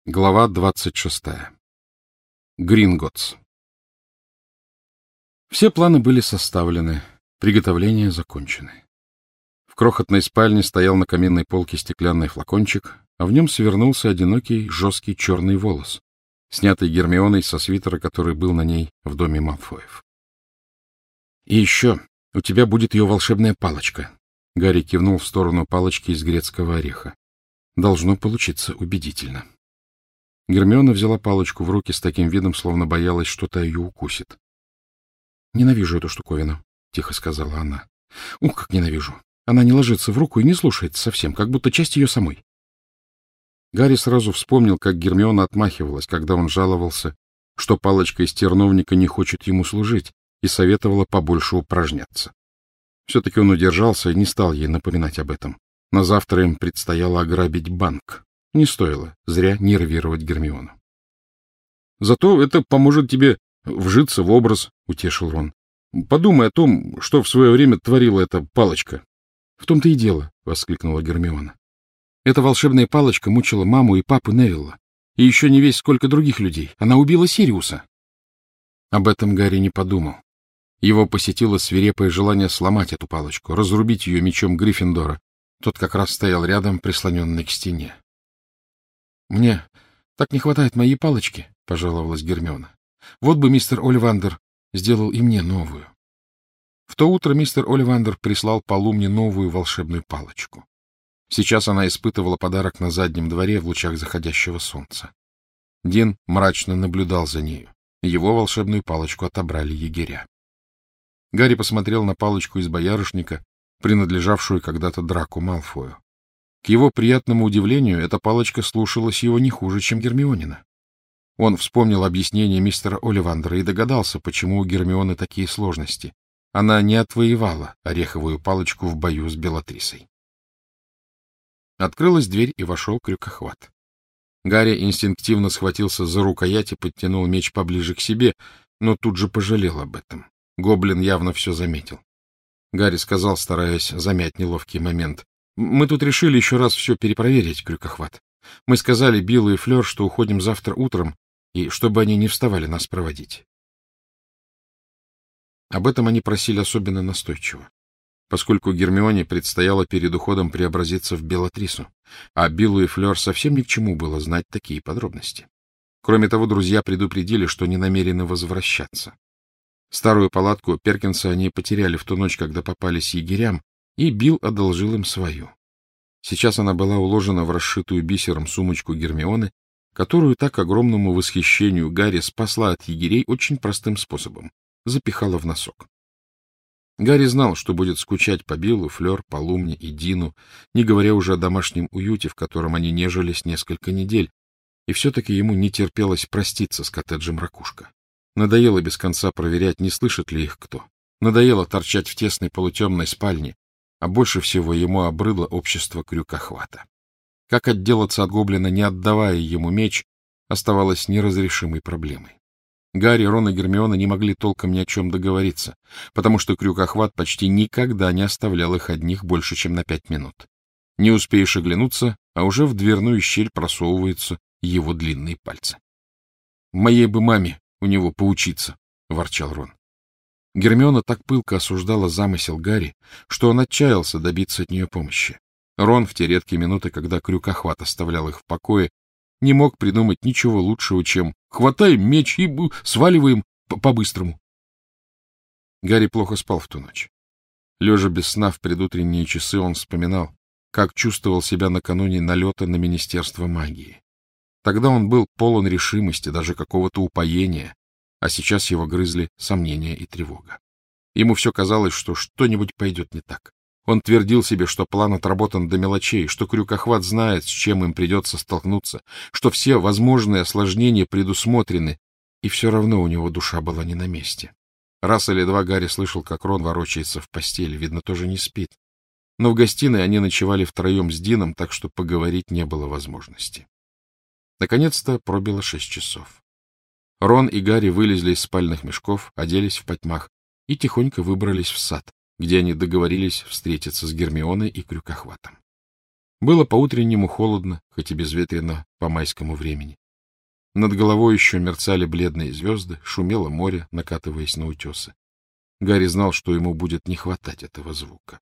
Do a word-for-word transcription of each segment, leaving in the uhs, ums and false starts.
Глава двадцать шестая. Гринготс. Все планы были составлены, приготовления закончены. В крохотной спальне стоял на каминной полке стеклянный флакончик, а в нем свернулся одинокий жесткий черный волос, снятый Гермионой со свитера, который был на ней в доме Малфоев. — И еще у тебя будет ее волшебная палочка. Гарри кивнул в сторону палочки из грецкого ореха. Должно получиться убедительно. Гермиона взяла палочку в руки с таким видом, словно боялась, что-то ее укусит. — Ненавижу эту штуковину, — тихо сказала она. — Ух, как ненавижу! Она не ложится в руку и не слушается совсем, как будто часть ее самой. Гарри сразу вспомнил, как Гермиона отмахивалась, когда он жаловался, что палочка из терновника не хочет ему служить, и советовала побольше упражняться. Все-таки он удержался и не стал ей напоминать об этом. На завтра им предстояло ограбить банк. Не стоило зря нервировать Гермиону. — Зато это поможет тебе вжиться в образ, — утешил Рон. — Подумай о том, что в свое время творила эта палочка. — В том-то и дело, — воскликнула Гермиона. Эта волшебная палочка мучила маму и папу Невилла, и еще не весь сколько других людей. Она убила Сириуса. Об этом Гарри не подумал. Его посетило свирепое желание сломать эту палочку, разрубить ее мечом Гриффиндора. Тот как раз стоял рядом, прислоненный к стене. — Мне так не хватает моей палочки, — пожаловалась Гермиона. — Вот бы мистер Олливандер сделал и мне новую. В то утро мистер Олливандер прислал Полумне новую волшебную палочку. Сейчас она испытывала подарок на заднем дворе в лучах заходящего солнца. Дин мрачно наблюдал за нею. Его волшебную палочку отобрали егеря. Гарри посмотрел на палочку из боярышника, принадлежавшую когда-то Драко Малфою. К его приятному удивлению, эта палочка слушалась его не хуже, чем Гермионина. Он вспомнил объяснение мистера Олливандера и догадался, почему у Гермионы такие сложности. Она не отвоевала ореховую палочку в бою с Белатрисой. Открылась дверь, и вошел Крюкохват. Гарри инстинктивно схватился за рукоять и подтянул меч поближе к себе, но тут же пожалел об этом. Гоблин явно все заметил. Гарри сказал, стараясь замять неловкий момент: — Мы тут решили еще раз все перепроверить, Крюкохват. Мы сказали Биллу и Флёр, что уходим завтра утром, и чтобы они не вставали нас проводить. Об этом они просили особенно настойчиво, поскольку Гермионе предстояло перед уходом преобразиться в Белатрису, а Биллу и Флёр совсем ни к чему было знать такие подробности. Кроме того, друзья предупредили, что не намерены возвращаться. Старую палатку Перкинса они потеряли в ту ночь, когда попались егерям, и Билл одолжил им свою. Сейчас она была уложена в расшитую бисером сумочку Гермионы, которую так к огромному восхищению Гарри спасла от егерей очень простым способом — запихала в носок. Гарри знал, что будет скучать по Биллу, Флёр, Полумне и Дину, не говоря уже о домашнем уюте, в котором они нежились несколько недель, и все-таки ему не терпелось проститься с коттеджем Ракушка. Надоело без конца проверять, не слышит ли их кто. Надоело торчать в тесной полутемной спальне, а больше всего ему обрыдло общество Крюкохвата. Как отделаться от гоблина, не отдавая ему меч, оставалось неразрешимой проблемой. Гарри, Рон и Гермиона не могли толком ни о чем договориться, потому что Крюкохват почти никогда не оставлял их одних больше, чем на пять минут. Не успеешь оглянуться, а уже в дверную щель просовываются его длинные пальцы. — Моей бы маме у него поучиться, — ворчал Рон. Гермиона так пылко осуждала замысел Гарри, что он отчаялся добиться от нее помощи. Рон в те редкие минуты, когда Крюкохват оставлял их в покое, не мог придумать ничего лучшего, чем «хватаем меч и сваливаем по-быстрому». Гарри плохо спал в ту ночь. Лежа без сна в предутренние часы, он вспоминал, как чувствовал себя накануне налета на Министерство магии. Тогда он был полон решимости, даже какого-то упоения, а сейчас его грызли сомнения и тревога. Ему все казалось, что что-нибудь пойдет не так. Он твердил себе, что план отработан до мелочей, что Крюкохват знает, с чем им придется столкнуться, что все возможные осложнения предусмотрены, и все равно у него душа была не на месте. Раз или два Гарри слышал, как Рон ворочается в постели, видно, тоже не спит. Но в гостиной они ночевали втроем с Дином, так что поговорить не было возможности. Наконец-то пробило шесть часов. Рон и Гарри вылезли из спальных мешков, оделись в потьмах и тихонько выбрались в сад, где они договорились встретиться с Гермионой и Крюкохватом. Было по-утреннему холодно, хоть и безветренно по майскому времени. Над головой еще мерцали бледные звезды, шумело море, накатываясь на утесы. Гарри знал, что ему будет не хватать этого звука.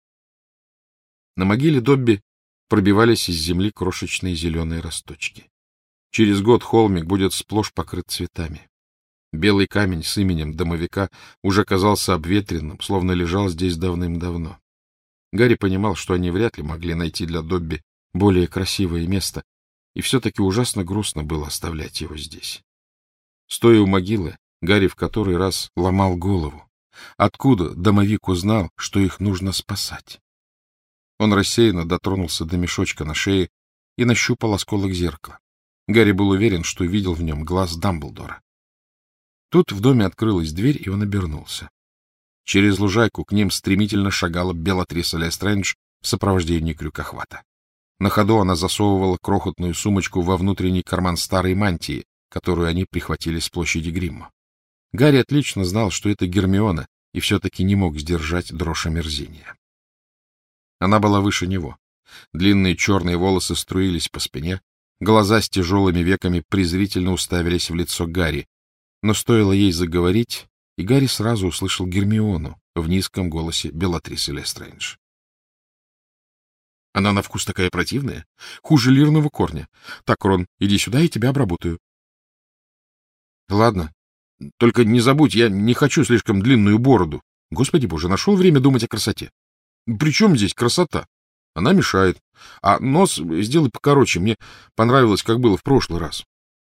На могиле Добби пробивались из земли крошечные зеленые росточки. Через год холмик будет сплошь покрыт цветами. Белый камень с именем домовика уже казался обветренным, словно лежал здесь давным-давно. Гарри понимал, что они вряд ли могли найти для Добби более красивое место, и все-таки ужасно грустно было оставлять его здесь. Стоя у могилы, Гарри в который раз ломал голову. Откуда домовик узнал, что их нужно спасать? Он рассеянно дотронулся до мешочка на шее и нащупал осколок зеркала. Гарри был уверен, что видел в нем глаз Дамблдора. Тут в доме открылась дверь, и он обернулся. Через лужайку к ним стремительно шагала Белатриса Лестрейндж в сопровождении крюкохвата. На ходу она засовывала крохотную сумочку во внутренний карман старой мантии, которую они прихватили с площади Гримма. Гарри отлично знал, что это Гермиона, и все-таки не мог сдержать дрожь омерзения. Она была выше него. Длинные черные волосы струились по спине, глаза с тяжелыми веками презрительно уставились в лицо Гарри. Но стоило ей заговорить, и Гарри сразу услышал Гермиону в низком голосе Белатрисы Лестрейндж. Она на вкус такая противная, хуже лирного корня. Так, Рон, иди сюда, я тебя обработаю. Ладно, только не забудь, я не хочу слишком длинную бороду. Господи боже, нашел время думать о красоте. Причем здесь красота? Она мешает. А нос сделай покороче, мне понравилось, как было в прошлый раз.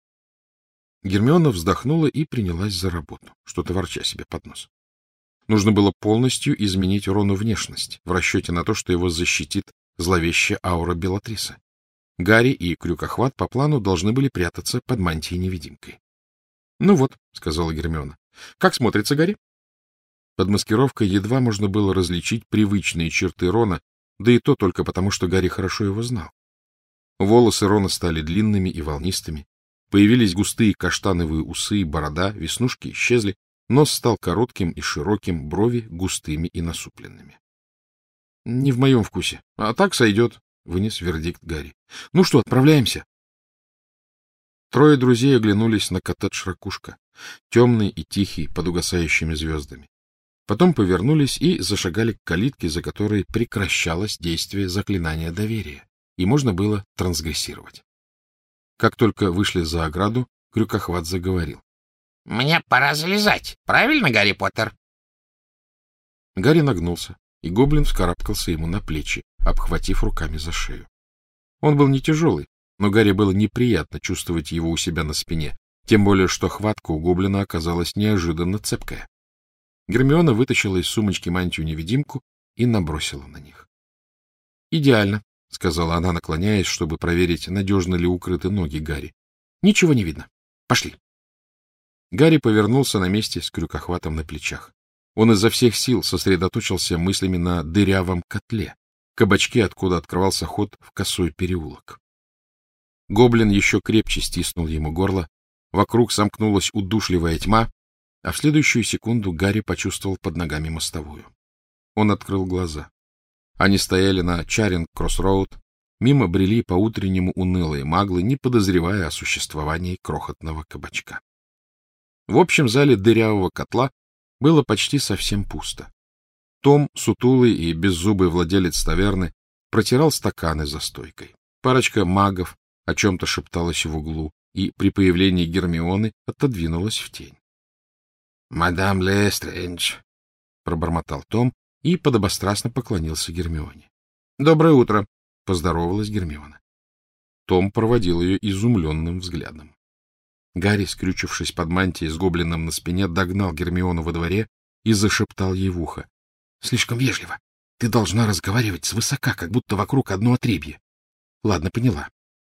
Гермиона вздохнула и принялась за работу, что-то ворча себе под нос. Нужно было полностью изменить Рону внешность, в расчете на то, что его защитит зловещая аура Белатрисы. Гарри и крюкохват по плану должны были прятаться под мантией-невидимкой. — Ну вот, — сказала Гермиона. — Как смотрится, Гарри? Под маскировкой едва можно было различить привычные черты Рона, да и то только потому, что Гарри хорошо его знал. Волосы Рона стали длинными и волнистыми, появились густые каштановые усы и борода, веснушки исчезли, нос стал коротким и широким, брови густыми и насупленными. — Не в моем вкусе. А так сойдет, — вынес вердикт Гарри. — Ну что, отправляемся? Трое друзей оглянулись на коттедж Ракушка, темный и тихий, под угасающими звездами. Потом повернулись и зашагали к калитке, за которой прекращалось действие заклинания доверия, и можно было трансгрессировать. Как только вышли за ограду, крюкохват заговорил. — Мне пора залезать. Правильно, Гарри Поттер? Гарри нагнулся, и гоблин вскарабкался ему на плечи, обхватив руками за шею. Он был не тяжелый, но Гарри было неприятно чувствовать его у себя на спине, тем более что хватка у гоблина оказалась неожиданно цепкая. Гермиона вытащила из сумочки мантию-невидимку и набросила на них. — Идеально, — сказала она, наклоняясь, чтобы проверить, надежно ли укрыты ноги Гарри. — Ничего не видно. Пошли. Гарри повернулся на месте с крюкохватом на плечах. Он изо всех сил сосредоточился мыслями на дырявом котле, кабачке, откуда открывался ход в косой переулок. Гоблин еще крепче стиснул ему горло, вокруг сомкнулась удушливая тьма, а в следующую секунду Гарри почувствовал под ногами мостовую. Он открыл глаза. Они стояли на Чаринг-Кросс-Роуд, мимо брели по-утреннему унылые маглы, не подозревая о существовании крохотного кабачка. В общем зале дырявого котла было почти совсем пусто. Том, сутулый и беззубый владелец таверны, протирал стаканы за стойкой. Парочка магов о чем-то шепталась в углу, и при появлении Гермионы отодвинулась в тень. — Мадам Лестрейндж, — пробормотал Том и подобострастно поклонился Гермионе. — Доброе утро, — поздоровалась Гермиона. Том проводил ее изумленным взглядом. Гарри, скрючившись под мантией с гоблином на спине, догнал Гермиону во дворе и зашептал ей в ухо. — Слишком вежливо. Ты должна разговаривать свысока, как будто вокруг одно отребье. — Ладно, поняла.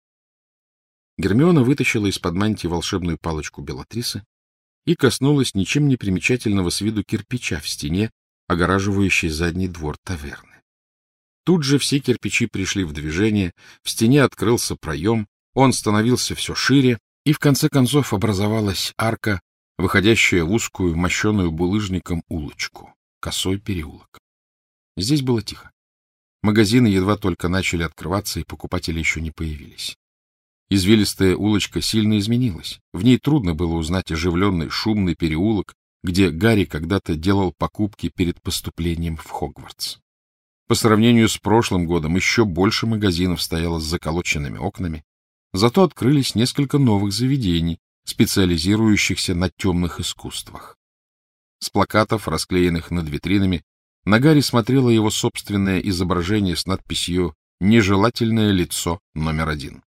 Гермиона вытащила из-под мантии волшебную палочку Белатрисы и коснулась ничем не примечательного с виду кирпича в стене, огораживающей задний двор таверны. Тут же все кирпичи пришли в движение, в стене открылся проем, он становился все шире, и в конце концов образовалась арка, выходящая в узкую, мощеную булыжником улочку, косой переулок. Здесь было тихо. Магазины едва только начали открываться, и покупатели еще не появились. Извилистая улочка сильно изменилась. В ней трудно было узнать оживленный, шумный переулок, где Гарри когда-то делал покупки перед поступлением в Хогвартс. По сравнению с прошлым годом еще больше магазинов стояло с заколоченными окнами, зато открылись несколько новых заведений, специализирующихся на темных искусствах. С плакатов, расклеенных над витринами, на Гарри смотрело его собственное изображение с надписью «Нежелательное лицо номер один».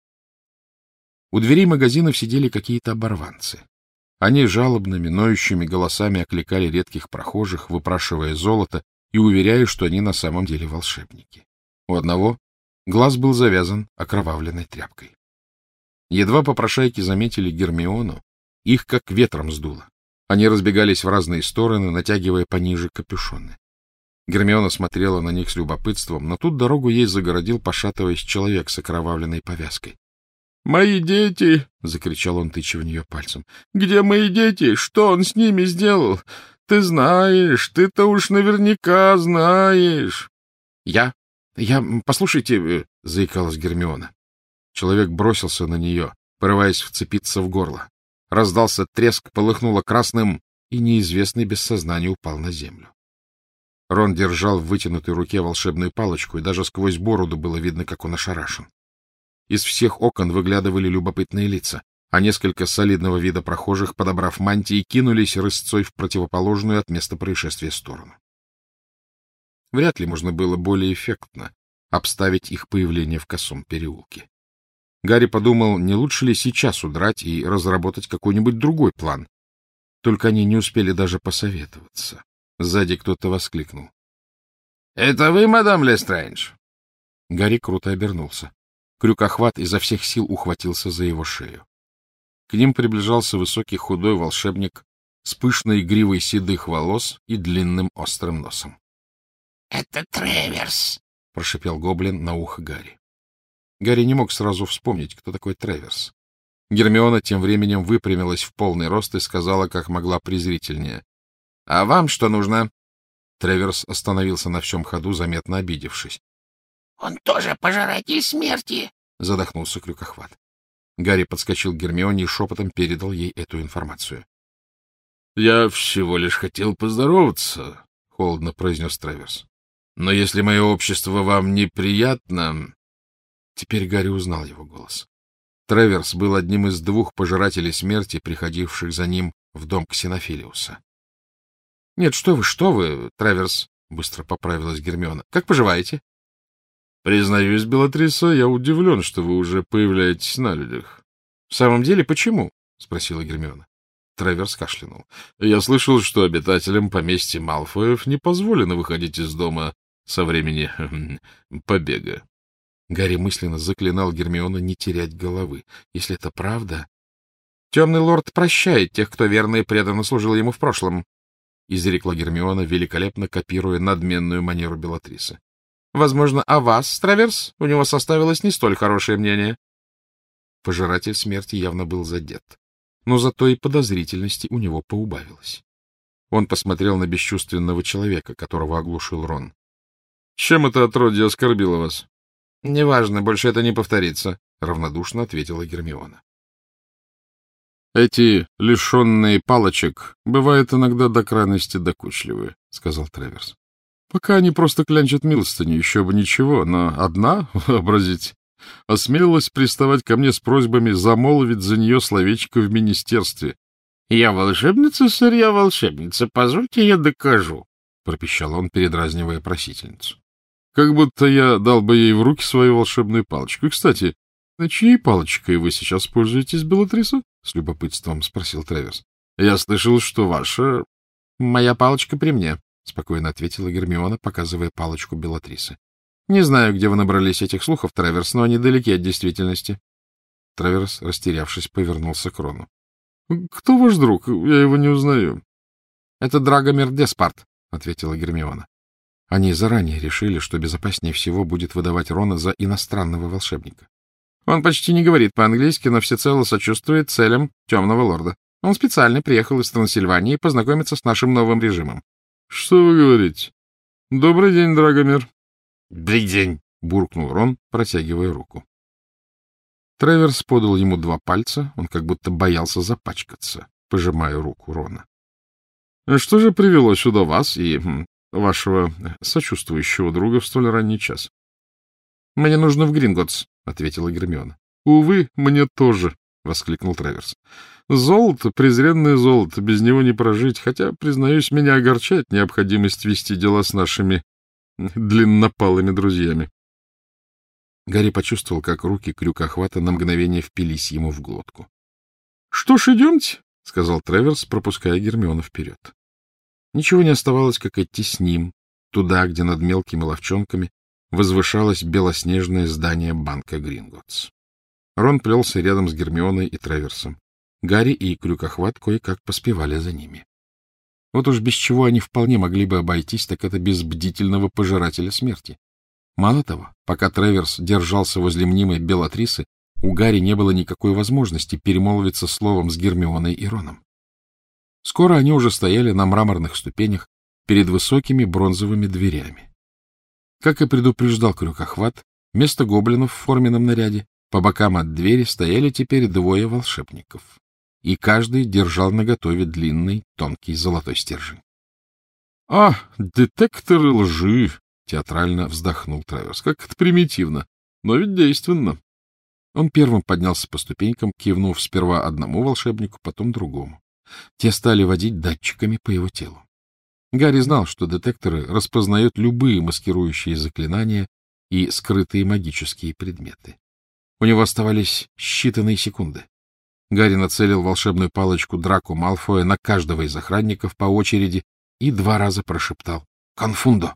У дверей магазинов сидели какие-то оборванцы. Они жалобными, ноющими голосами окликали редких прохожих, выпрашивая золото и уверяя, что они на самом деле волшебники. У одного глаз был завязан окровавленной тряпкой. Едва попрошайки заметили Гермиону, их как ветром сдуло. Они разбегались в разные стороны, натягивая пониже капюшоны. Гермиона смотрела на них с любопытством, но тут дорогу ей загородил, пошатываясь, человек с окровавленной повязкой. — Мои дети! — закричал он, тыча в нее пальцем. — Где мои дети? Что он с ними сделал? Ты знаешь, ты-то уж наверняка знаешь. — Я? Я... Послушайте, — заикалась Гермиона. Человек бросился на нее, порываясь вцепиться в горло. Раздался треск, полыхнуло красным, и неизвестный без сознания упал на землю. Рон держал в вытянутой руке волшебную палочку, и даже сквозь бороду было видно, как он ошарашен. Из всех окон выглядывали любопытные лица, а несколько солидного вида прохожих, подобрав мантии, кинулись рысцой в противоположную от места происшествия сторону. Вряд ли можно было более эффектно обставить их появление в косом переулке. Гарри подумал, не лучше ли сейчас удрать и разработать какой-нибудь другой план. Только они не успели даже посоветоваться. Сзади кто-то воскликнул. — Это вы, мадам Лестрэндж? Гарри круто обернулся. Крюкохват изо всех сил ухватился за его шею. К ним приближался высокий худой волшебник с пышной гривой седых волос и длинным острым носом. — Это Треверс! — прошипел гоблин на ухо Гарри. Гарри не мог сразу вспомнить, кто такой Треверс. Гермиона тем временем выпрямилась в полный рост и сказала, как могла презрительнее. — А вам что нужно? Треверс остановился на всем ходу, заметно обидевшись. — Он тоже пожиратель смерти! — задохнулся Крюкохват. Гарри подскочил к Гермионе и шепотом передал ей эту информацию. — Я всего лишь хотел поздороваться, — холодно произнес Треверс. — Но если мое общество вам неприятно... Теперь Гарри узнал его голос. Треверс был одним из двух пожирателей смерти, приходивших за ним в дом Ксенофилиуса. — Нет, что вы, что вы, Треверс, — быстро поправилась Гермиона. — Как поживаете? — Признаюсь, Белатриса, я удивлен, что вы уже появляетесь на людях. — В самом деле, почему? — спросила Гермиона. Треверс кашлянул. — Я слышал, что обитателям поместья Малфоев не позволено выходить из дома со времени побега. Гарри мысленно заклинал Гермиону не терять головы. Если это правда... — Темный лорд прощает тех, кто верно и преданно служил ему в прошлом, — изрекла Гермиона, великолепно копируя надменную манеру Белатрисы. — Возможно, о вас, Треверс, у него составилось не столь хорошее мнение. Пожиратель смерти явно был задет, но зато и подозрительности у него поубавилось. Он посмотрел на бесчувственного человека, которого оглушил Рон. — Чем это отродье оскорбило вас? — Неважно, больше это не повторится, — равнодушно ответила Гермиона. — Эти, лишенные палочек, бывают иногда до крайности докучливы, — сказал Треверс. — Пока они просто клянчат милостыню, еще бы ничего, но одна, вообразите, осмелилась приставать ко мне с просьбами замолвить за нее словечко в министерстве. — Я волшебница, сэр, я волшебница, позвольте я докажу, — пропищал он, передразнивая просительницу. Как будто я дал бы ей в руки свою волшебную палочку. И, кстати, чьей палочкой вы сейчас пользуетесь, Белатриса? — с любопытством спросил Треверс. — Я слышал, что ваша... — Моя палочка при мне, — спокойно ответила Гермиона, показывая палочку Белатрисы. — Не знаю, где вы набрались этих слухов, Треверс, но они далеки от действительности. Треверс, растерявшись, повернулся к Рону. — Кто ваш друг? Я его не узнаю. — Это Драгомир Деспарт, — ответила Гермиона. Они заранее решили, что безопаснее всего будет выдавать Рона за иностранного волшебника. Он почти не говорит по-английски, но всецело сочувствует целям Темного Лорда. Он специально приехал из Трансильвании познакомиться с нашим новым режимом. — Что вы говорите? — Добрый день, Драгомир. — Бридень! — буркнул Рон, протягивая руку. Треверс подал ему два пальца, он как будто боялся запачкаться, пожимая руку Рона. — Что же привело сюда вас и вашего сочувствующего друга в столь ранний час? — Мне нужно в Гринготтс, — ответила Гермиона. — Увы, мне тоже, — воскликнул Треверс. — Золото, презренное золото, без него не прожить, хотя, признаюсь, меня огорчает необходимость вести дела с нашими длиннопалыми друзьями. Гарри почувствовал, как руки крюкохвата на мгновение впились ему в глотку. — Что ж, идемте, — сказал Треверс, пропуская Гермиону вперед. Ничего не оставалось, как идти с ним, туда, где над мелкими ловчонками возвышалось белоснежное здание банка Гринготтс. Рон плелся рядом с Гермионой и Треверсом. Гарри и крюкохват кое-как поспевали за ними. Вот уж без чего они вполне могли бы обойтись, так это без бдительного пожирателя смерти. Мало того, пока Треверс держался возле мнимой Белатрисы, у Гарри не было никакой возможности перемолвиться словом с Гермионой и Роном. Скоро они уже стояли на мраморных ступенях перед высокими бронзовыми дверями. Как и предупреждал крюкохват, вместо гоблинов в форменном наряде по бокам от двери стояли теперь двое волшебников, и каждый держал наготове длинный, тонкий золотой стержень. — А, детекторы лжи! — театрально вздохнул Треверс. — Как это примитивно, но ведь действенно. Он первым поднялся по ступенькам, кивнув сперва одному волшебнику, потом другому. Те стали водить датчиками по его телу. Гарри знал, что детекторы распознают любые маскирующие заклинания и скрытые магические предметы. У него оставались считанные секунды. Гарри нацелил волшебную палочку Драко Малфоя на каждого из охранников по очереди и два раза прошептал «Конфундо!».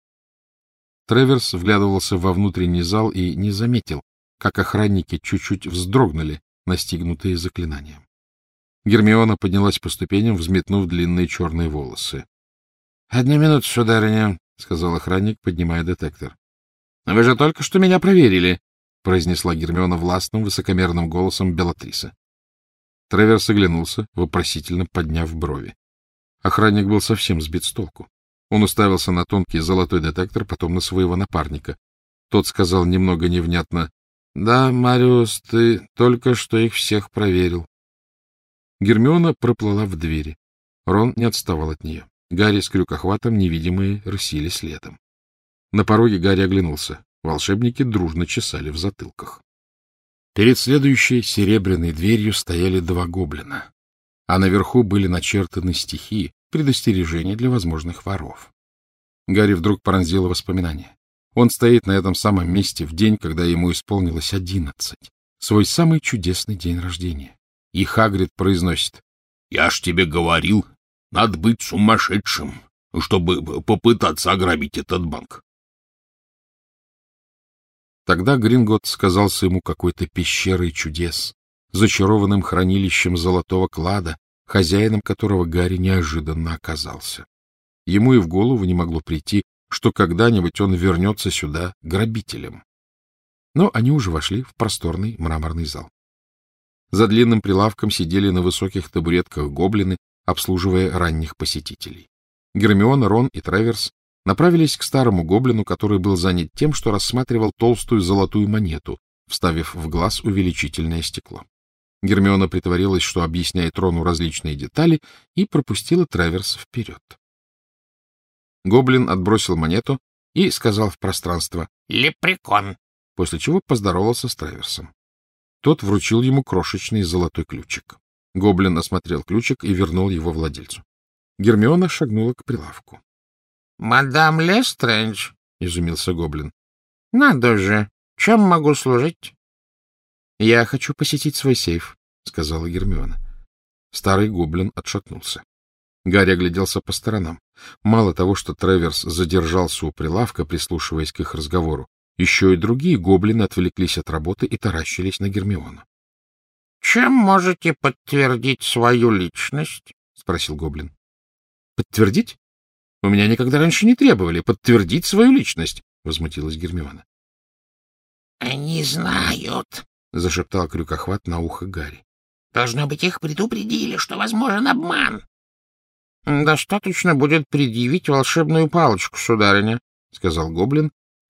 Треверс вглядывался во внутренний зал и не заметил, как охранники чуть-чуть вздрогнули, настигнутые заклинанием. Гермиона поднялась по ступеням, взметнув длинные черные волосы. — Одну минуту, сударыня, — сказал охранник, поднимая детектор. — Вы же только что меня проверили, — произнесла Гермиона властным, высокомерным голосом Белатрисы. Треверс оглянулся, вопросительно подняв брови. Охранник был совсем сбит с толку. Он уставился на тонкий золотой детектор, потом на своего напарника. Тот сказал немного невнятно: — Да, Мариус, ты только что их всех проверил. Гермиона проплыла в двери. Рон не отставал от нее. Гарри с крюкохватом невидимые рысили следом. На пороге Гарри оглянулся. Волшебники дружно чесали в затылках. Перед следующей серебряной дверью стояли два гоблина, а наверху были начертаны стихи, предостережения для возможных воров. Гарри вдруг пронзило воспоминание. Он стоит на этом самом месте в день, когда ему исполнилось одиннадцать, свой самый чудесный день рождения. И Хагрид произносит: — Я ж тебе говорил, надо быть сумасшедшим, чтобы попытаться ограбить этот банк. Тогда Гринготтс казался ему какой-то пещерой чудес, зачарованным хранилищем золотого клада, хозяином которого Гарри неожиданно оказался. Ему и в голову не могло прийти, что когда-нибудь он вернется сюда грабителем. Но они уже вошли в просторный мраморный зал. За длинным прилавком сидели на высоких табуретках гоблины, обслуживая ранних посетителей. Гермиона, Рон и Треверс направились к старому гоблину, который был занят тем, что рассматривал толстую золотую монету, вставив в глаз увеличительное стекло. Гермиона притворилась, что объясняет Рону различные детали, и пропустила Треверса вперед. Гоблин отбросил монету и сказал в пространство «Лепрекон», после чего поздоровался с Треверсом. Тот вручил ему крошечный золотой ключик. Гоблин осмотрел ключик и вернул его владельцу. Гермиона шагнула к прилавку. — Мадам Лестрэндж, — изумился гоблин. — Надо же, чем могу служить? — Я хочу посетить свой сейф, — сказала Гермиона. Старый гоблин отшатнулся. Гарри огляделся по сторонам. Мало того, что Треверс задержался у прилавка, прислушиваясь к их разговору, еще и другие гоблины отвлеклись от работы и таращились на Гермиону. — Чем можете подтвердить свою личность? — спросил гоблин. — Подтвердить? У меня никогда раньше не требовали подтвердить свою личность, — возмутилась Гермиона. — Они знают, — зашептал крюкохват на ухо Гарри. — Должно быть, их предупредили, что возможен обман. — Достаточно будет предъявить волшебную палочку, сударыня, — сказал гоблин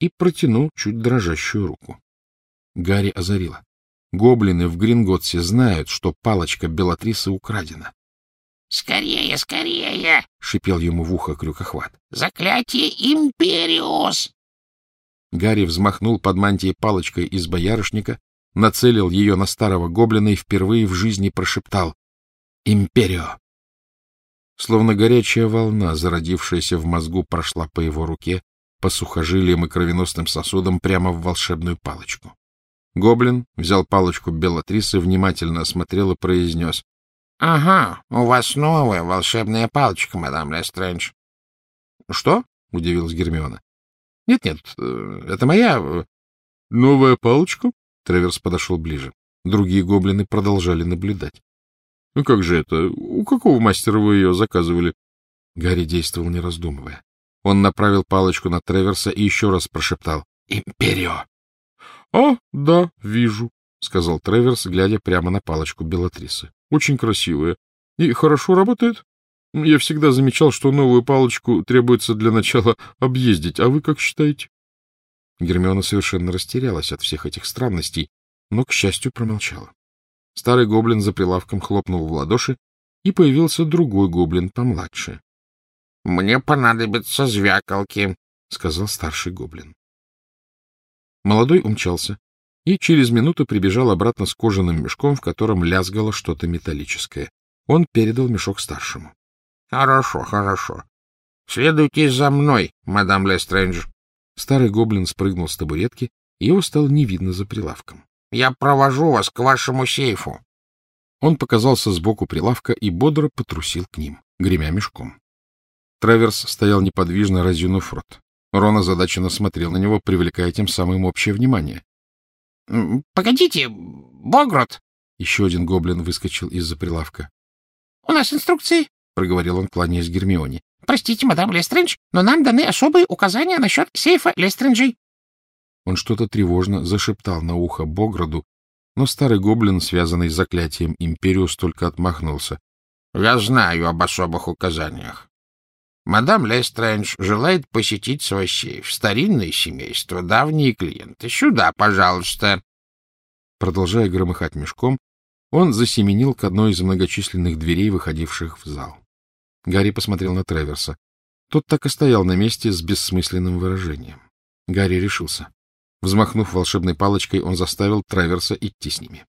и протянул чуть дрожащую руку. Гарри озарило. Гоблины в Гринготсе знают, что палочка Белатрисы украдена. — Скорее, скорее! — шипел ему в ухо Крюкохват. — Заклятие Империус! Гарри взмахнул под мантией палочкой из боярышника, нацелил ее на старого гоблина и впервые в жизни прошептал «Империо!». Словно горячая волна, зародившаяся в мозгу, прошла по его руке, по сухожилиям и кровеносным сосудам прямо в волшебную палочку. Гоблин взял палочку Белатрисы, внимательно осмотрел и произнес: — Ага, у вас новая волшебная палочка, мадам Лестрендж. — Что? — удивилась Гермиона. — Нет-нет, это моя... — Новая палочка? Треверс подошел ближе. Другие гоблины продолжали наблюдать. — Ну как же это? У какого мастера вы ее заказывали? Гарри действовал, не раздумывая. Он направил палочку на Треверса и еще раз прошептал «Империо!». — А, да, вижу, — сказал Треверс, глядя прямо на палочку Белатрисы. — Очень красивая. И хорошо работает? Я всегда замечал, что новую палочку требуется для начала объездить. А вы как считаете? Гермиона совершенно растерялась от всех этих странностей, но, к счастью, промолчала. Старый гоблин за прилавком хлопнул в ладоши, и появился другой гоблин помладше. — Мне понадобятся звякалки, — сказал старший гоблин. Молодой умчался и через минуту прибежал обратно с кожаным мешком, в котором лязгало что-то металлическое. Он передал мешок старшему. — Хорошо, хорошо. Следуйте за мной, мадам Лестрендж. Старый гоблин спрыгнул с табуретки, и его стало не видно за прилавком. — Я провожу вас к вашему сейфу. Он показался сбоку прилавка и бодро потрусил к ним, гремя мешком. Треверс стоял неподвижно, разъянув рот. Рон озадаченно смотрел на него, привлекая тем самым общее внимание. — Погодите, Богрот! Еще один гоблин выскочил из-за прилавка. — У нас инструкции, — проговорил он, кланяясь Гермионе. — Простите, мадам Лестрендж, но нам даны особые указания насчет сейфа Лестренджей. Он что-то тревожно зашептал на ухо Бограду, но старый гоблин, связанный с заклятием Империус, только отмахнулся. — Я знаю об особых указаниях. Мадам Лестрендж желает посетить свой сейф. Старинное семейство, давние клиенты. Сюда, пожалуйста. Продолжая громыхать мешком, он засеменил к одной из многочисленных дверей, выходивших в зал. Гарри посмотрел на Треверса. Тот так и стоял на месте с бессмысленным выражением. Гарри решился. Взмахнув волшебной палочкой, он заставил Треверса идти с ними.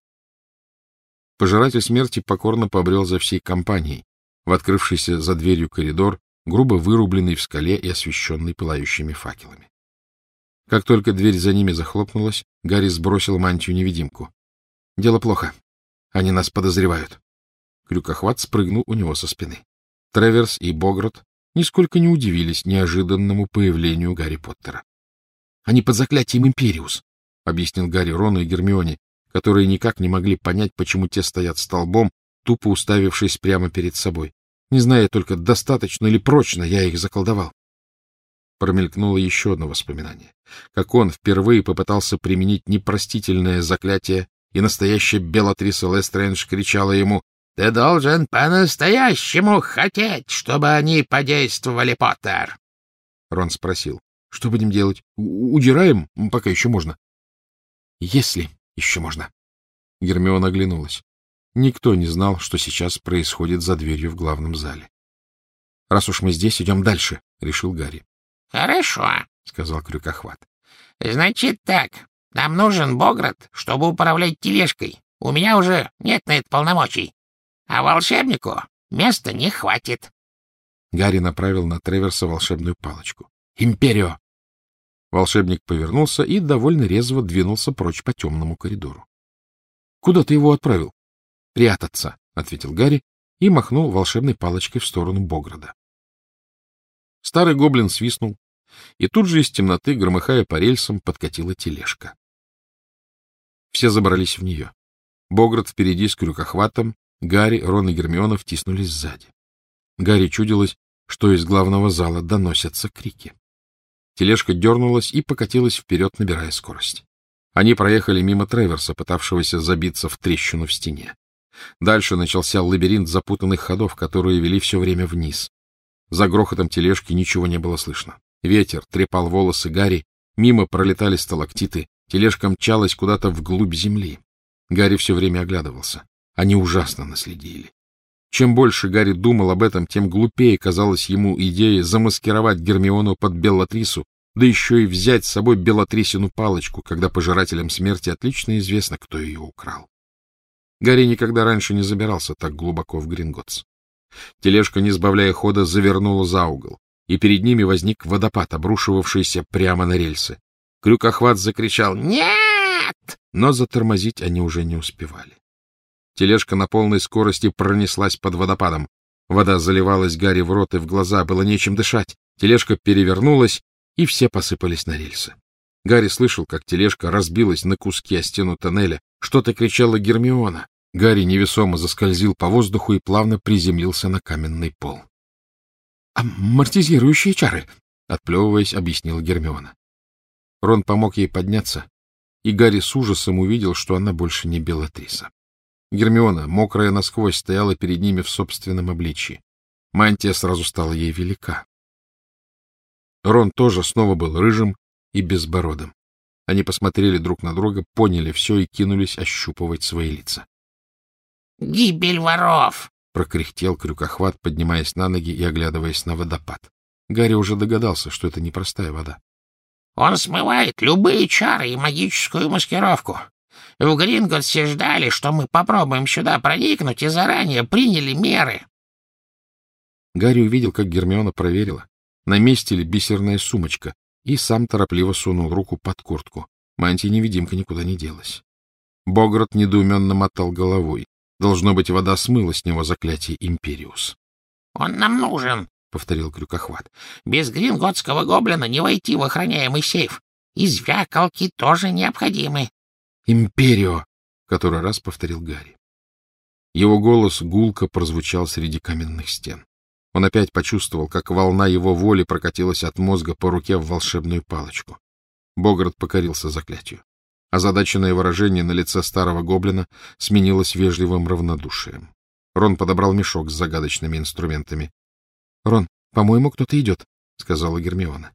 Пожиратель смерти покорно побрел за всей компанией в открывшийся за дверью коридор, грубо вырубленный в скале и освещенный пылающими факелами. Как только дверь за ними захлопнулась, Гарри сбросил мантию-невидимку. — Дело плохо. Они нас подозревают. Крюкохват спрыгнул у него со спины. Треверс и Богрот нисколько не удивились неожиданному появлению Гарри Поттера. — Они под заклятием Империус, — объяснил Гарри Рону и Гермионе, которые никак не могли понять, почему те стоят столбом, тупо уставившись прямо перед собой, не зная только, достаточно ли прочно я их заколдовал. Промелькнуло еще одно воспоминание, как он впервые попытался применить непростительное заклятие, и настоящая Белатриса Лестрендж кричала ему: — Ты должен по-настоящему хотеть, чтобы они подействовали, Поттер. Рон спросил: — Что будем делать? Удираем? Пока еще можно. — Если еще можно. Гермиона оглянулась. Никто не знал, что сейчас происходит за дверью в главном зале. — Раз уж мы здесь, идем дальше, — решил Гарри. — Хорошо, — сказал Крюкохват. — Значит так, нам нужен Богрот, чтобы управлять тележкой. У меня уже нет на это полномочий. А волшебнику места не хватит. Гарри направил на Треверса волшебную палочку. — Империо! Волшебник повернулся и довольно резво двинулся прочь по темному коридору. — Куда ты его отправил? — Прятаться, — ответил Гарри и махнул волшебной палочкой в сторону Бограда. Старый гоблин свистнул, и тут же из темноты, громыхая по рельсам, подкатила тележка. Все забрались в нее. Боград впереди с Крюкохватом, Гарри, Рон и Гермиона втиснулись сзади. Гарри чудилось, что из главного зала доносятся крики. Тележка дернулась и покатилась вперед, набирая скорость. Они проехали мимо Треверса, пытавшегося забиться в трещину в стене. Дальше начался лабиринт запутанных ходов, которые вели все время вниз. За грохотом тележки ничего не было слышно. Ветер трепал волосы Гарри, Мимо пролетали сталактиты, тележка мчалась куда-то вглубь земли. Гарри все время оглядывался. Они ужасно наследили. Чем больше Гарри думал об этом, тем глупее казалась ему идея замаскировать Гермиону под Беллатрису, да еще и взять с собой Беллатрисину палочку, когда пожирателям смерти отлично известно, кто ее украл. Гарри никогда раньше не забирался так глубоко в Гринготтс. Тележка, не сбавляя хода, завернула за угол, и перед ними возник водопад, обрушивавшийся прямо на рельсы. Крюкохват закричал «Нет!», но затормозить они уже не успевали. Тележка на полной скорости пронеслась под водопадом. Вода заливалась Гарри в рот и в глаза, было нечем дышать. Тележка перевернулась, и все посыпались на рельсы. Гарри слышал, как тележка разбилась на куски о стену тоннеля. Что-то кричала Гермиона. Гарри невесомо заскользил по воздуху и плавно приземлился на каменный пол. — Амортизирующие чары, — отплевываясь, объяснила Гермиона. Рон помог ей подняться, и Гарри с ужасом увидел, что она больше не Беллатриса. Гермиона, мокрая насквозь, стояла перед ними в собственном обличье. Мантия сразу стала ей велика. Рон тоже снова был рыжим и безбородым. Они посмотрели друг на друга, поняли все и кинулись ощупывать свои лица. — Гибель воров! — прокряхтел Крюкохват, поднимаясь на ноги и оглядываясь на водопад. Гарри уже догадался, что это непростая вода. — Он смывает любые чары и магическую маскировку. В Гринготтсе ждали, что мы попробуем сюда проникнуть, и заранее приняли меры. Гарри увидел, как Гермиона проверила, на месте ли бисерная сумочка, и сам торопливо сунул руку под куртку. Мантия-невидимка никуда не делась. Бограт недоуменно мотал головой. Должно быть, вода смыла с него заклятие Империус. — Он нам нужен, — повторил Крюкохват. — Без гринготтского гоблина не войти в охраняемый сейф. И звякалки тоже необходимы. — Империо! — в который раз повторил Гарри. Его голос гулко прозвучал среди каменных стен. Он опять почувствовал, как волна его воли прокатилась от мозга по руке в волшебную палочку. Бограт покорился заклятию. Озадаченное выражение на лице старого гоблина сменилось вежливым равнодушием. Рон подобрал мешок с загадочными инструментами. — Рон, по-моему, кто-то идет, — сказала Гермиона.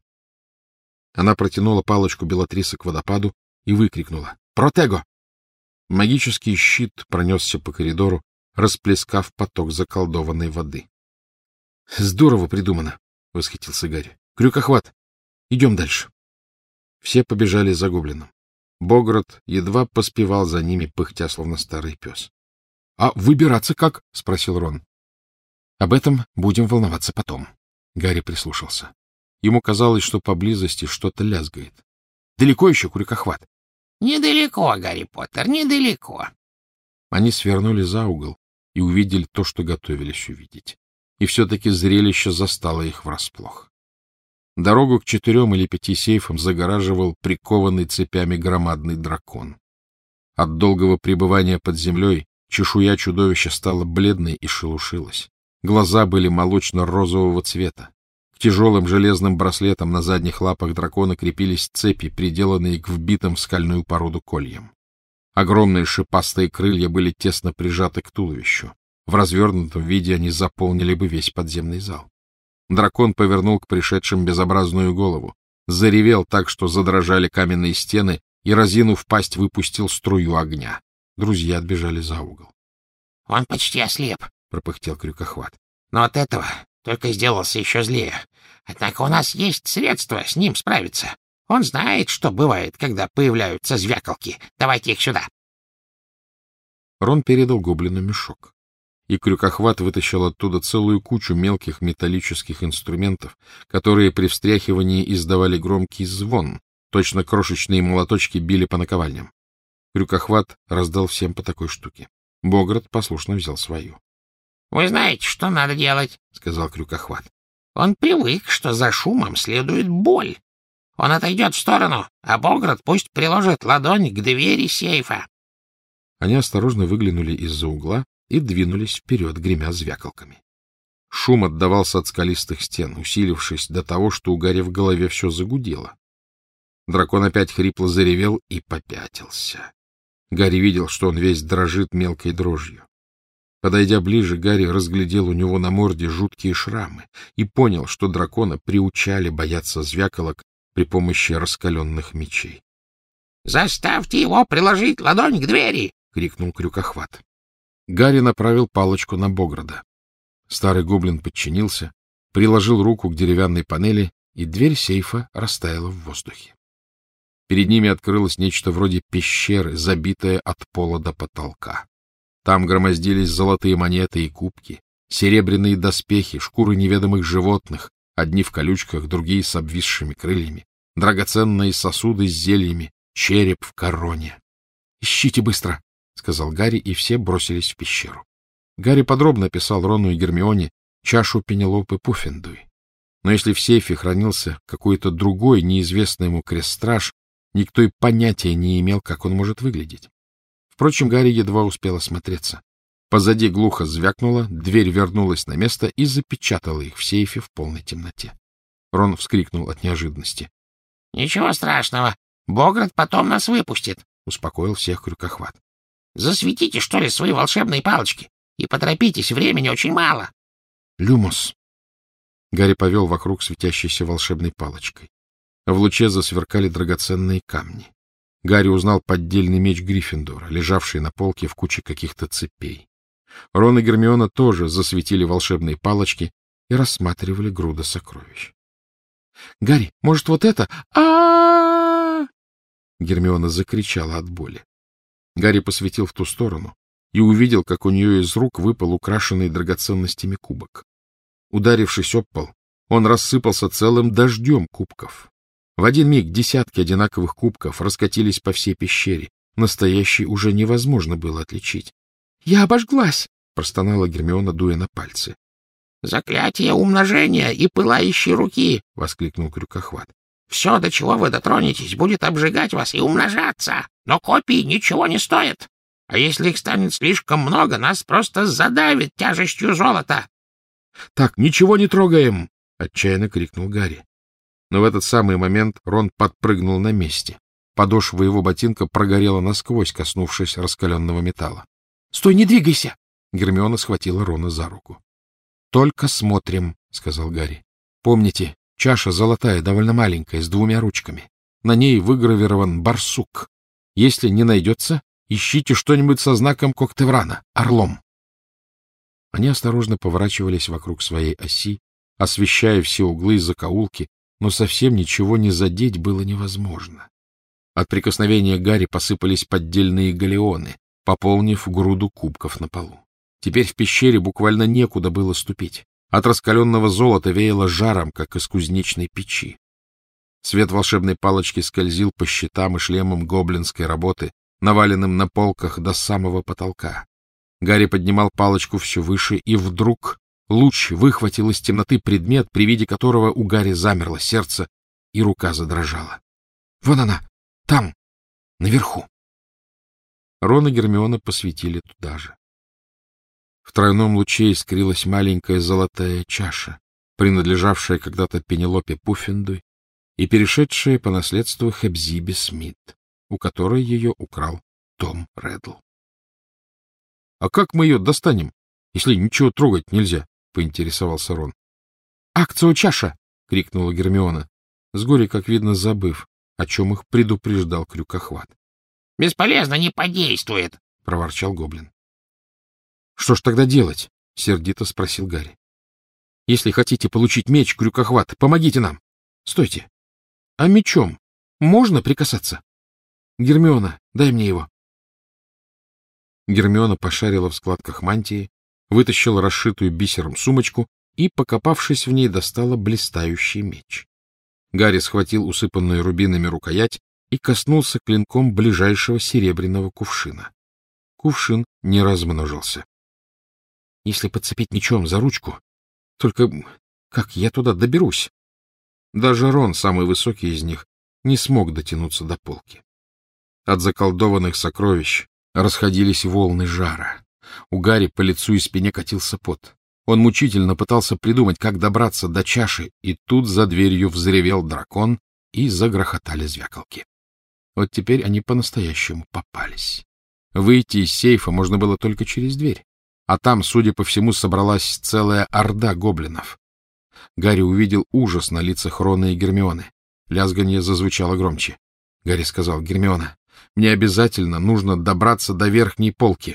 Она протянула палочку Беллатрисы к водопаду и выкрикнула: — Протего! Магический щит пронесся по коридору, расплескав поток заколдованной воды. — Здорово придумано! — восхитился Гарри. — Крюкохват! Идем дальше. Все побежали за гоблином. Бограт едва поспевал за ними, пыхтя, словно старый пес. — А выбираться как? — спросил Рон. — Об этом будем волноваться потом. Гарри прислушался. Ему казалось, что поблизости что-то лязгает. — Далеко еще, Крюкохват? — Недалеко, Гарри Поттер, недалеко. Они свернули за угол и увидели то, что готовились увидеть. И все-таки зрелище застало их врасплох. Дорогу к четырем или пяти сейфам загораживал прикованный цепями громадный дракон. От долгого пребывания под землей чешуя чудовища стала бледной и шелушилась. Глаза были молочно-розового цвета. К тяжелым железным браслетам на задних лапах дракона крепились цепи, приделанные к вбитым в скальную породу кольям. Огромные шипастые крылья были тесно прижаты к туловищу. В развернутом виде они заполнили бы весь подземный зал. Дракон повернул к пришедшим безобразную голову, заревел так, что задрожали каменные стены, и, разинув пасть, выпустил струю огня. Друзья отбежали за угол. — Он почти ослеп, — пропыхтел Крюкохват. — Но от этого только сделался еще злее. Однако у нас есть средства с ним справиться. Он знает, что бывает, когда появляются звякалки. Давайте их сюда. Рон передал гоблину мешок, и Крюкохват вытащил оттуда целую кучу мелких металлических инструментов, которые при встряхивании издавали громкий звон, точно крошечные молоточки били по наковальням. Крюкохват раздал всем по такой штуке. Бограт послушно взял свою. — Вы знаете, что надо делать, — сказал Крюкохват. — Он привык, что за шумом следует боль. Он отойдет в сторону, а Бограт пусть приложит ладонь к двери сейфа. Они осторожно выглянули из-за угла и двинулись вперед, гремя звякалками. Шум отдавался от скалистых стен, усилившись до того, что у Гарри в голове все загудело. Дракон опять хрипло заревел и попятился. Гарри видел, что он весь дрожит мелкой дрожью. Подойдя ближе, Гарри разглядел у него на морде жуткие шрамы и понял, что дракона приучали бояться звяколок при помощи раскаленных мечей. — Заставьте его приложить ладонь к двери! — крикнул Крюкохват. Гарри направил палочку на Бограда. Старый гоблин подчинился, приложил руку к деревянной панели, и дверь сейфа растаяла в воздухе. Перед ними открылось нечто вроде пещеры, забитая от пола до потолка. Там громоздились золотые монеты и кубки, серебряные доспехи, шкуры неведомых животных, одни в колючках, другие с обвисшими крыльями, драгоценные сосуды с зельями, череп в короне. — Ищите быстро! — сказал Гарри, и все бросились в пещеру. Гарри подробно описал Рону и Гермионе чашу Пенелопы Пуффендуй. Но если в сейфе хранился какой-то другой, неизвестный ему крестраж, никто и понятия не имел, как он может выглядеть. Впрочем, Гарри едва успел осмотреться. Позади глухо звякнуло, дверь вернулась на место и запечатала их в сейфе в полной темноте. Рон вскрикнул от неожиданности. — Ничего страшного, Боград потом нас выпустит, — успокоил всех Крюкохват. — Засветите, что ли, свои волшебные палочки, и поторопитесь, времени очень мало. — Люмос. Гарри повел вокруг светящейся волшебной палочкой. В луче засверкали драгоценные камни. Гарри узнал поддельный меч Гриффиндора, лежавший на полке в куче каких-то цепей. Рон и Гермиона тоже засветили волшебные палочки и рассматривали груды сокровищ. — Гарри, может, вот это? А-а-а! Гермиона закричала от боли. Гарри посветил в ту сторону и увидел, как у нее из рук выпал украшенный драгоценностями кубок. Ударившись об пол, он рассыпался целым дождем кубков. В один миг десятки одинаковых кубков раскатились по всей пещере. Настоящий уже невозможно было отличить. — Я обожглась! — простонала Гермиона, дуя на пальцы. — Заклятие умножения и пылающей руки! — воскликнул Крюкохват. — Все, до чего вы дотронетесь, будет обжигать вас и умножаться, но копии ничего не стоят. А если их станет слишком много, нас просто задавит тяжестью золота. — Так, ничего не трогаем! — отчаянно крикнул Гарри. Но в этот самый момент Рон подпрыгнул на месте. Подошва его ботинка прогорела насквозь, коснувшись раскаленного металла. — Стой, не двигайся! Гермиона схватила Рона за руку. — Только смотрим, — сказал Гарри. — Помните, чаша золотая, довольно маленькая, с двумя ручками. На ней выгравирован барсук. Если не найдется, ищите что-нибудь со знаком Коктеврана, орлом. Они осторожно поворачивались вокруг своей оси, освещая все углы и закоулки, но совсем ничего не задеть было невозможно. От прикосновения Гарри посыпались поддельные галеоны, пополнив груду кубков на полу. Теперь в пещере буквально некуда было ступить. От раскаленного золота веяло жаром, как из кузнечной печи. Свет волшебной палочки скользил по щитам и шлемам гоблинской работы, наваленным на полках до самого потолка. Гарри поднимал палочку все выше, и вдруг луч выхватил из темноты предмет, при виде которого у Гарри замерло сердце, и рука задрожала. — Вон она! Там! Наверху! Рон и Гермиона посветили туда же. В тройном луче искрилась маленькая золотая чаша, принадлежавшая когда-то Пенелопе Пуффендуй и перешедшая по наследству Хепзибе Смит, у которой ее украл Том Реддл. — А как мы ее достанем, если ничего трогать нельзя? — поинтересовался Рон. — Акцию чаша! — крикнула Гермиона, с горя, как видно, забыв, о чем их предупреждал Крюкохват. — Бесполезно, не подействует! — проворчал гоблин. — Что ж тогда делать? — сердито спросил Гарри. — Если хотите получить меч, Крюкохват, помогите нам. Стойте. А мечом можно прикасаться? Гермиона, дай мне его. Гермиона пошарила в складках мантии, вытащила расшитую бисером сумочку и, покопавшись в ней, достала блистающий меч. Гарри схватил усыпанную рубинами рукоять и коснулся клинком ближайшего серебряного кувшина. Кувшин не размножился. Если подцепить мечом за ручку, только как я туда доберусь? Даже Рон, самый высокий из них, не смог дотянуться до полки. От заколдованных сокровищ расходились волны жара. У Гарри по лицу и спине катился пот. Он мучительно пытался придумать, как добраться до чаши, и тут за дверью взревел дракон, и загрохотали звяколки. Вот теперь они по-настоящему попались. Выйти из сейфа можно было только через дверь, а там, судя по всему, собралась целая орда гоблинов. Гарри увидел ужас на лицах Рона и Гермионы. Лязганье зазвучало громче. Гарри сказал: «Гермиона, мне обязательно нужно добраться до верхней полки».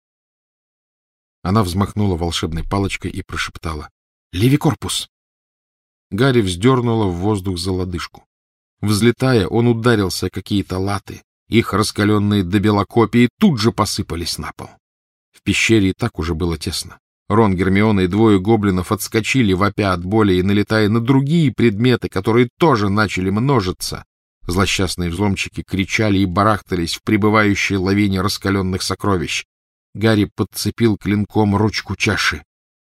Она взмахнула волшебной палочкой и прошептала: «Левикорпус!» Гарри вздернула в воздух за лодыжку. Взлетая, он ударился о какие-то латы. Их раскаленные до бела копии тут же посыпались на пол. В пещере и так уже было тесно. Рон, Гермиона и двое гоблинов отскочили, вопя от боли и налетая на другие предметы, которые тоже начали множиться. Злосчастные взломщики кричали и барахтались в прибывающей лавине раскаленных сокровищ. Гарри подцепил клинком ручку чаши.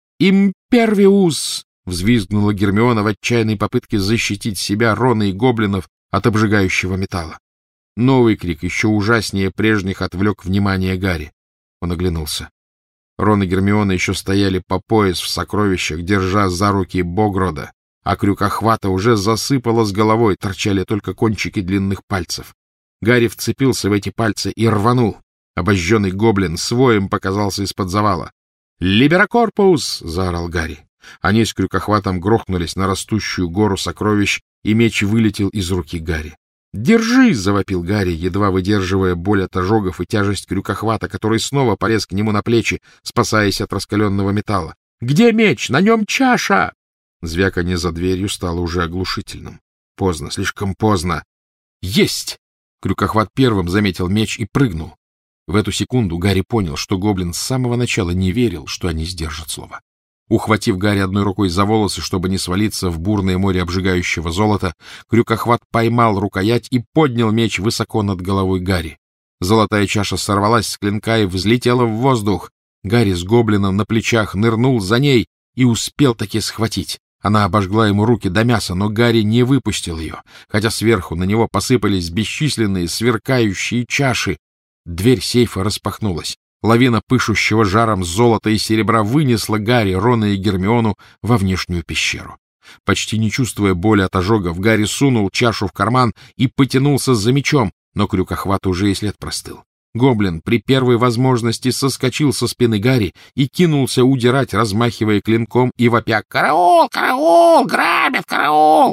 «Импервиус!» — взвизгнула Гермиона в отчаянной попытке защитить себя, Рона и гоблинов от обжигающего металла. Новый крик, еще ужаснее прежних, отвлек внимание Гарри. Он оглянулся. Рон и Гермиона еще стояли по пояс в сокровищах, держа за руки Богрода, а крюкохвата уже засыпало с головой, торчали только кончики длинных пальцев. Гарри вцепился в эти пальцы и рванул. Обожженный гоблин с воем показался из-под завала. «Либерокорпус!» — заорал Гарри. Они с крюкохватом грохнулись на растущую гору сокровищ, и меч вылетел из руки Гарри. «Держи!» — завопил Гарри, едва выдерживая боль от ожогов и тяжесть крюкохвата, который снова полез к нему на плечи, спасаясь от раскаленного металла. «Где меч? На нем чаша!» Звяканье за дверью стало уже оглушительным. Поздно, слишком поздно. «Есть!» Крюкохват первым заметил меч и прыгнул. В эту секунду Гарри понял, что гоблин с самого начала не верил, что они сдержат слово. Ухватив Гарри одной рукой за волосы, чтобы не свалиться в бурное море обжигающего золота, крюкохват поймал рукоять и поднял меч высоко над головой Гарри. Золотая чаша сорвалась с клинка и взлетела в воздух. Гарри с гоблином на плечах нырнул за ней и успел таки схватить. Она обожгла ему руки до мяса, но Гарри не выпустил ее, хотя сверху на него посыпались бесчисленные сверкающие чаши. Дверь сейфа распахнулась. Лавина пышущего жаром золота и серебра вынесла Гарри, Рона и Гермиону во внешнюю пещеру. Почти не чувствуя боли от ожогов, Гарри сунул чашу в карман и потянулся за мечом, но крюкохват уже и след простыл. Гоблин при первой возможности соскочил со спины Гарри и кинулся удирать, размахивая клинком и вопя: «Караул! Караул! Грабят! Караул!»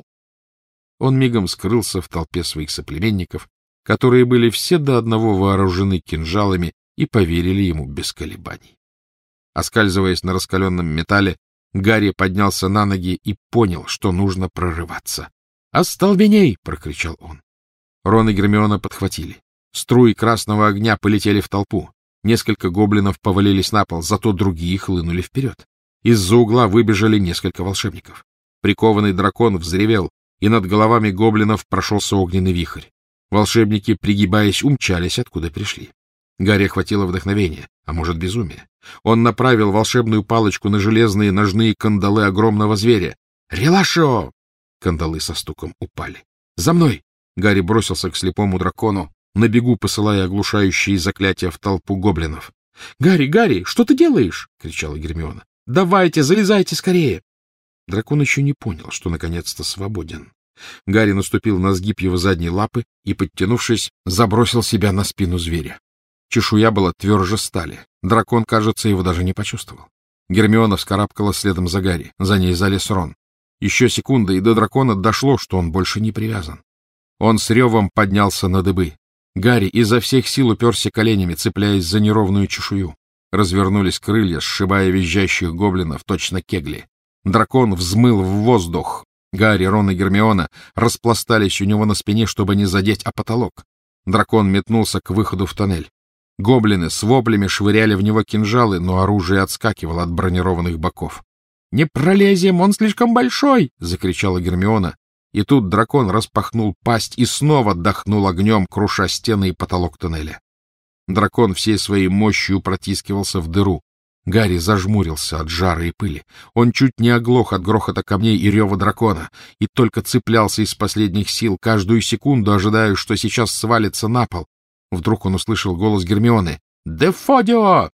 Он мигом скрылся в толпе своих соплеменников, которые были все до одного вооружены кинжалами и поверили ему без колебаний. Оскальзываясь на раскаленном металле, Гарри поднялся на ноги и понял, что нужно прорываться. «Остолбеней!» — прокричал он. Рон и Гермиона подхватили. Струи красного огня полетели в толпу. Несколько гоблинов повалились на пол, зато другие хлынули вперед. Из-за угла выбежали несколько волшебников. Прикованный дракон взревел, и над головами гоблинов прошелся огненный вихрь. Волшебники, пригибаясь, умчались, откуда пришли. Гарри охватило вдохновение, а может, безумие. Он направил волшебную палочку на железные ножные кандалы огромного зверя. «Релашо!» Кандалы со стуком упали. «За мной!» Гарри бросился к слепому дракону, на бегу посылая оглушающие заклятия в толпу гоблинов. «Гарри, Гарри, что ты делаешь?» — кричала Гермиона. «Давайте, залезайте скорее!» Дракон еще не понял, что наконец-то свободен. Гарри наступил на сгиб его задней лапы и, подтянувшись, забросил себя на спину зверя. Чешуя была тверже стали. Дракон, кажется, его даже не почувствовал. Гермиона вскарабкалась следом за Гарри. За ней залез Рон. Еще секунда, и до дракона дошло, что он больше не привязан. Он с ревом поднялся на дыбы. Гарри изо всех сил уперся коленями, цепляясь за неровную чешую. Развернулись крылья, сшибая визжащих гоблинов, точно кегли. Дракон взмыл в воздух. Гарри, Рон и Гермиона распластались у него на спине, чтобы не задеть о потолок. Дракон метнулся к выходу в тоннель. Гоблины с воплями швыряли в него кинжалы, но оружие отскакивало от бронированных боков. — Не пролезем, он слишком большой! — закричала Гермиона. И тут дракон распахнул пасть и снова дохнул огнем, круша стены и потолок туннеля. Дракон всей своей мощью протискивался в дыру. Гарри зажмурился от жара и пыли. Он чуть не оглох от грохота камней и рева дракона, и только цеплялся из последних сил, каждую секунду ожидая, что сейчас свалится на пол. Вдруг он услышал голос Гермионы. «Дефодио!»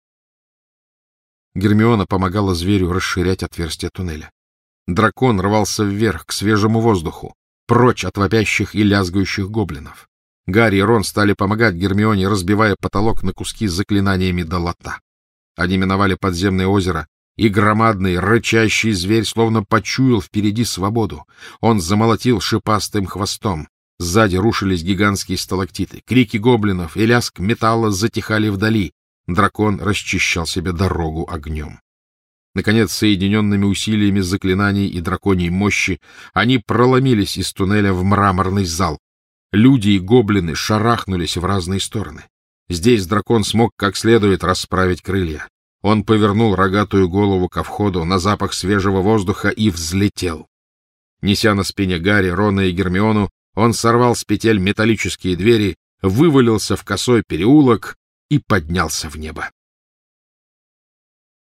Гермиона помогала зверю расширять отверстие туннеля. Дракон рвался вверх, к свежему воздуху, прочь от вопящих и лязгающих гоблинов. Гарри и Рон стали помогать Гермионе, разбивая потолок на куски с заклинаниями до лота. Они миновали подземное озеро и громадный рычащий зверь словно почуял впереди свободу. Он замолотил шипастым хвостом. Сзади рушились гигантские сталактиты. Крики гоблинов и лязг металла затихали вдали. Дракон расчищал себе дорогу огнем. Наконец, соединенными усилиями заклинаний и драконьей мощи, они проломились из туннеля в мраморный зал. Люди и гоблины шарахнулись в разные стороны. Здесь дракон смог как следует расправить крылья. Он повернул рогатую голову ко входу на запах свежего воздуха и взлетел. Неся на спине Гарри, Рона и Гермиону, он сорвал с петель металлические двери, вывалился в косой переулок и поднялся в небо.